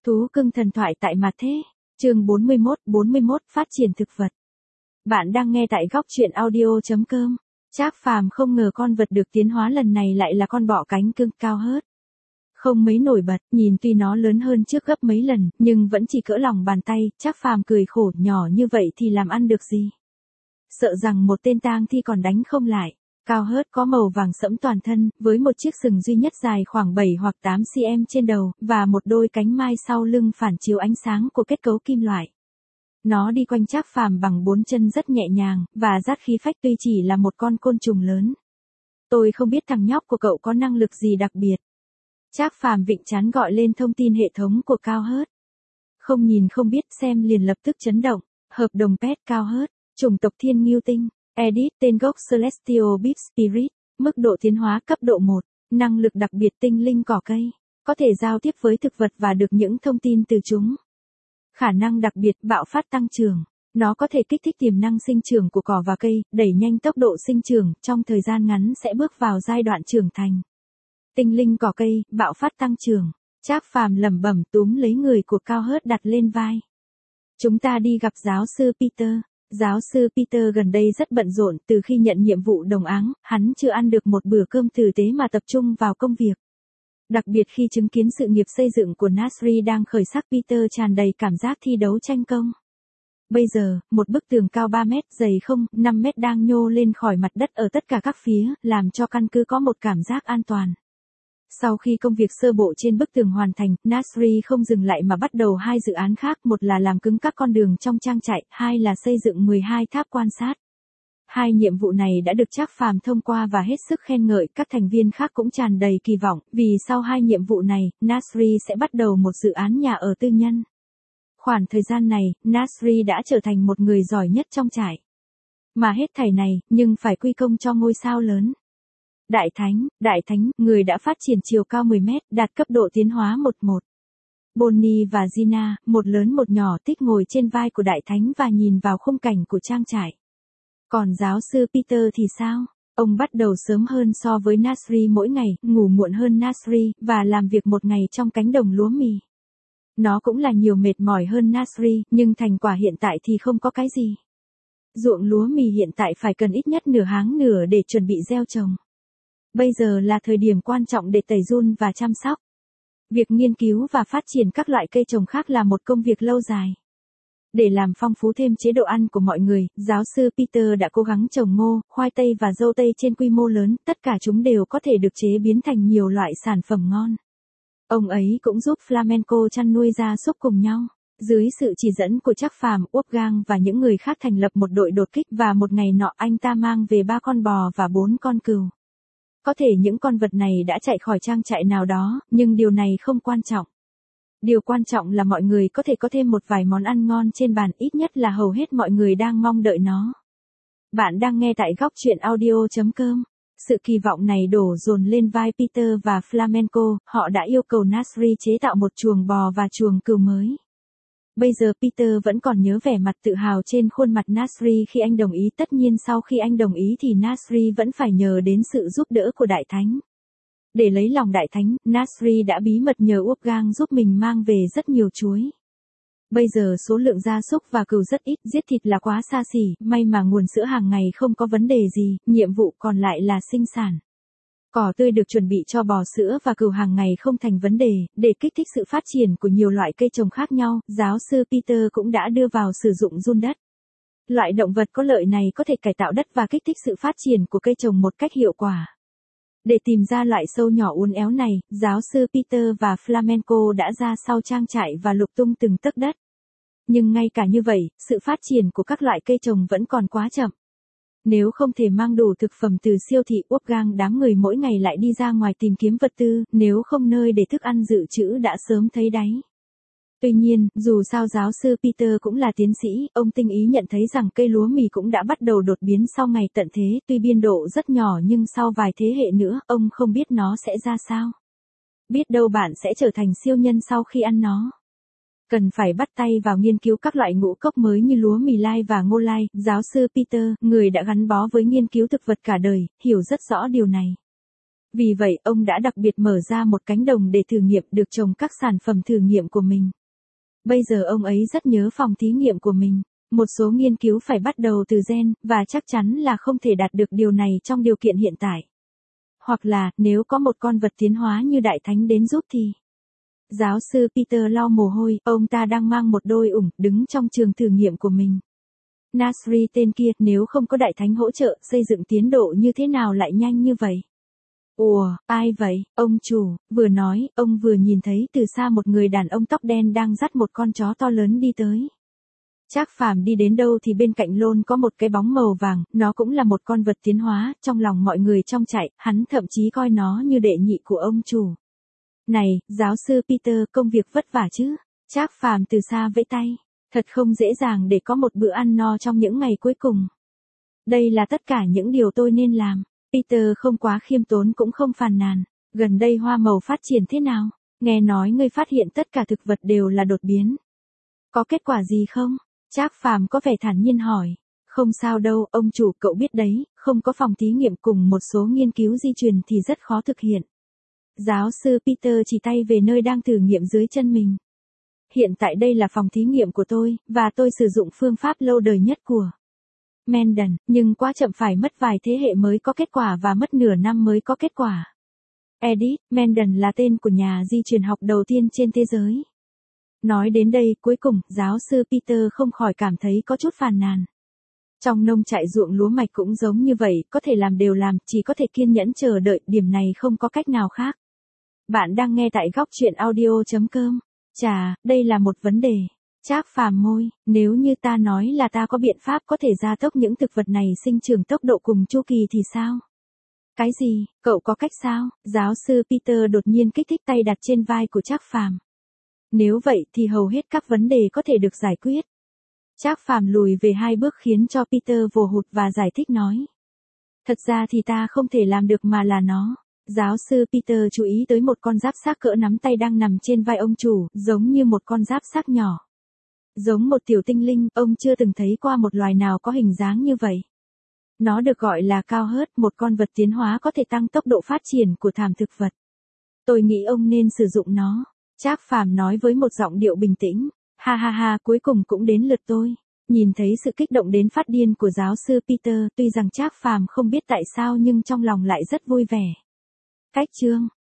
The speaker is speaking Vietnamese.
Thú cưng thần thoại tại mặt thế. Chương 41 phát triển thực vật. Bạn đang nghe tại góc truyện audio.com. Trác Phàm không ngờ con vật được tiến hóa lần này lại là con bọ cánh cưng cao hớt. Không mấy nổi bật, nhìn tuy nó lớn hơn trước gấp mấy lần, nhưng vẫn chỉ cỡ lòng bàn tay. Trác Phàm cười khổ, nhỏ như vậy thì làm ăn được gì? Sợ rằng một tên tang thi còn đánh không lại. Cao hớt có màu vàng sẫm toàn thân, với một chiếc sừng duy nhất dài khoảng 7 hoặc 8 cm trên đầu, và một đôi cánh mai sau lưng phản chiếu ánh sáng của kết cấu kim loại. Nó đi quanh Trác Phàm bằng 4 chân rất nhẹ nhàng, và rát khí phách tuy chỉ là một con côn trùng lớn. Tôi không biết thằng nhóc của cậu có năng lực gì đặc biệt. Trác Phàm vịnh trán gọi lên thông tin hệ thống của Cao hớt. Không nhìn không biết, xem liền lập tức chấn động. Hợp đồng pet Cao hớt, chủng tộc thiên ngưu tinh. Edit tên gốc Celestial Beef Spirit, mức độ tiến hóa cấp độ 1, năng lực đặc biệt tinh linh cỏ cây, có thể giao tiếp với thực vật và được những thông tin từ chúng. Khả năng đặc biệt bạo phát tăng trưởng, nó có thể kích thích tiềm năng sinh trưởng của cỏ và cây, đẩy nhanh tốc độ sinh trưởng, trong thời gian ngắn sẽ bước vào giai đoạn trưởng thành. Tinh linh cỏ cây, bạo phát tăng trưởng, Trác Phàm lẩm bẩm túm lấy người của Cao hớt đặt lên vai. Chúng ta đi gặp giáo sư Peter. Giáo sư Peter gần đây rất bận rộn, từ khi nhận nhiệm vụ đồng áng, hắn chưa ăn được một bữa cơm tử tế mà tập trung vào công việc. Đặc biệt khi chứng kiến sự nghiệp xây dựng của Nasri đang khởi sắc, Peter tràn đầy cảm giác thi đấu tranh công. Bây giờ, một bức tường cao 3 mét, dày 5 mét đang nhô lên khỏi mặt đất ở tất cả các phía, làm cho căn cứ có một cảm giác an toàn. Sau khi công việc sơ bộ trên bức tường hoàn thành, Nasri không dừng lại mà bắt đầu 2 dự án khác, một là làm cứng các con đường trong trang trại, 2 là xây dựng 12 tháp quan sát. 2 nhiệm vụ này đã được Trác Phàm thông qua và hết sức khen ngợi, các thành viên khác cũng tràn đầy kỳ vọng, vì sau 2 nhiệm vụ này, Nasri sẽ bắt đầu một dự án nhà ở tư nhân. Khoảng thời gian này, Nasri đã trở thành một người giỏi nhất trong trại. Mà hết thảy này, nhưng phải quy công cho ngôi sao lớn. Đại Thánh, người đã phát triển chiều cao 10 mét, đạt cấp độ tiến hóa 11. Bonnie và Gina, một lớn một nhỏ, thích ngồi trên vai của Đại Thánh và nhìn vào khung cảnh của trang trại. Còn giáo sư Peter thì sao? Ông bắt đầu sớm hơn so với Nasri mỗi ngày, ngủ muộn hơn Nasri, và làm việc một ngày trong cánh đồng lúa mì. Nó cũng là nhiều mệt mỏi hơn Nasri, nhưng thành quả hiện tại thì không có cái gì. Ruộng lúa mì hiện tại phải cần ít nhất nửa tháng nữa để chuẩn bị gieo trồng. Bây giờ là thời điểm quan trọng để tẩy giun và chăm sóc. Việc nghiên cứu và phát triển các loại cây trồng khác là một công việc lâu dài. Để làm phong phú thêm chế độ ăn của mọi người, giáo sư Peter đã cố gắng trồng ngô, khoai tây và dâu tây trên quy mô lớn, tất cả chúng đều có thể được chế biến thành nhiều loại sản phẩm ngon. Ông ấy cũng giúp Flamenco chăn nuôi gia súc cùng nhau. Dưới sự chỉ dẫn của Trác Phàm, Wolfgang và những người khác thành lập một đội đột kích, và một ngày nọ anh ta mang về 3 con bò và 4 con cừu. Có thể những con vật này đã chạy khỏi trang trại nào đó, nhưng điều này không quan trọng. Điều quan trọng là mọi người có thể có thêm một vài món ăn ngon trên bàn, ít nhất là hầu hết mọi người đang mong đợi nó. Bạn đang nghe tại góc truyện audio.com. Sự kỳ vọng này đổ dồn lên vai Peter và Flamenco, họ đã yêu cầu Nasri chế tạo một chuồng bò và chuồng cừu mới. Bây giờ Peter vẫn còn nhớ vẻ mặt tự hào trên khuôn mặt Nasri khi anh đồng ý, tất nhiên sau khi anh đồng ý thì Nasri vẫn phải nhờ đến sự giúp đỡ của Đại Thánh. Để lấy lòng Đại Thánh, Nasri đã bí mật nhờ Wolfgang giúp mình mang về rất nhiều chuối. Bây giờ số lượng gia súc và cừu rất ít, giết thịt là quá xa xỉ, may mà nguồn sữa hàng ngày không có vấn đề gì, nhiệm vụ còn lại là sinh sản. Cỏ tươi được chuẩn bị cho bò sữa và cừu hàng ngày không thành vấn đề, để kích thích sự phát triển của nhiều loại cây trồng khác nhau, giáo sư Peter cũng đã đưa vào sử dụng giun đất. Loại động vật có lợi này có thể cải tạo đất và kích thích sự phát triển của cây trồng một cách hiệu quả. Để tìm ra loại sâu nhỏ uốn éo này, giáo sư Peter và Flamenco đã ra sau trang trại và lục tung từng tấc đất. Nhưng ngay cả như vậy, sự phát triển của các loại cây trồng vẫn còn quá chậm. Nếu không thể mang đủ thực phẩm từ siêu thị, Wolfgang đám người mỗi ngày lại đi ra ngoài tìm kiếm vật tư, nếu không nơi để thức ăn dự trữ đã sớm thấy đáy. Tuy nhiên, dù sao giáo sư Peter cũng là tiến sĩ, ông tinh ý nhận thấy rằng cây lúa mì cũng đã bắt đầu đột biến sau ngày tận thế, tuy biên độ rất nhỏ nhưng sau vài thế hệ nữa, ông không biết nó sẽ ra sao. Biết đâu bạn sẽ trở thành siêu nhân sau khi ăn nó. Cần phải bắt tay vào nghiên cứu các loại ngũ cốc mới như lúa mì lai và ngô lai, giáo sư Peter, người đã gắn bó với nghiên cứu thực vật cả đời, hiểu rất rõ điều này. Vì vậy, ông đã đặc biệt mở ra một cánh đồng để thử nghiệm được trồng các sản phẩm thử nghiệm của mình. Bây giờ ông ấy rất nhớ phòng thí nghiệm của mình. Một số nghiên cứu phải bắt đầu từ gen, và chắc chắn là không thể đạt được điều này trong điều kiện hiện tại. Hoặc là, nếu có một con vật tiến hóa như đại thánh đến giúp thì... Giáo sư Peter lau mồ hôi, ông ta đang mang một đôi ủng, đứng trong trường thử nghiệm của mình. Nasri tên kia, nếu không có đại thánh hỗ trợ, xây dựng tiến độ như thế nào lại nhanh như vậy? Ủa, ai vậy, ông chủ, vừa nói, ông vừa nhìn thấy từ xa một người đàn ông tóc đen đang dắt một con chó to lớn đi tới. Trác Phàm đi đến đâu thì bên cạnh luôn có một cái bóng màu vàng, nó cũng là một con vật tiến hóa, trong lòng mọi người trong trại, hắn thậm chí coi nó như đệ nhị của ông chủ. Này, giáo sư Peter, công việc vất vả chứ? Trác Phàm từ xa vẫy tay. Thật không dễ dàng để có một bữa ăn no trong những ngày cuối cùng. Đây là tất cả những điều tôi nên làm. Peter không quá khiêm tốn cũng không phàn nàn. Gần đây hoa màu phát triển thế nào? Nghe nói ngươi phát hiện tất cả thực vật đều là đột biến. Có kết quả gì không? Trác Phàm có vẻ thản nhiên hỏi. Không sao đâu, ông chủ, cậu biết đấy, không có phòng thí nghiệm cùng một số nghiên cứu di truyền thì rất khó thực hiện. Giáo sư Peter chỉ tay về nơi đang thử nghiệm dưới chân mình. Hiện tại đây là phòng thí nghiệm của tôi, và tôi sử dụng phương pháp lâu đời nhất của Mendel, nhưng quá chậm, phải mất vài thế hệ mới có kết quả và mất nửa năm mới có kết quả. Edith Mendel là tên của nhà di truyền học đầu tiên trên thế giới. Nói đến đây, cuối cùng, giáo sư Peter không khỏi cảm thấy có chút phàn nàn. Trong nông trại ruộng lúa mạch cũng giống như vậy, có thể làm đều làm, chỉ có thể kiên nhẫn chờ đợi, điểm này không có cách nào khác. Bạn đang nghe tại góc truyện audio.com. Chà, đây là một vấn đề. Trác Phàm môi, nếu như ta nói là ta có biện pháp có thể gia tốc những thực vật này sinh trưởng tốc độ cùng chu kỳ thì sao? Cái gì, cậu có cách sao? Giáo sư Peter đột nhiên kích thích tay đặt trên vai của Trác Phàm. Nếu vậy thì hầu hết các vấn đề có thể được giải quyết. Trác Phàm lùi về 2 bước khiến cho Peter vồ hụt và giải thích nói. Thật ra thì ta không thể làm được mà là nó. Giáo sư Peter chú ý tới một con giáp xác cỡ nắm tay đang nằm trên vai ông chủ, giống như một con giáp xác nhỏ. Giống một tiểu tinh linh, ông chưa từng thấy qua một loài nào có hình dáng như vậy. Nó được gọi là cao hớt, một con vật tiến hóa có thể tăng tốc độ phát triển của thảm thực vật. Tôi nghĩ ông nên sử dụng nó. Trác Phàm nói với một giọng điệu bình tĩnh. Ha ha ha, cuối cùng cũng đến lượt tôi. Nhìn thấy sự kích động đến phát điên của giáo sư Peter, tuy rằng Trác Phàm không biết tại sao nhưng trong lòng lại rất vui vẻ. Cách chương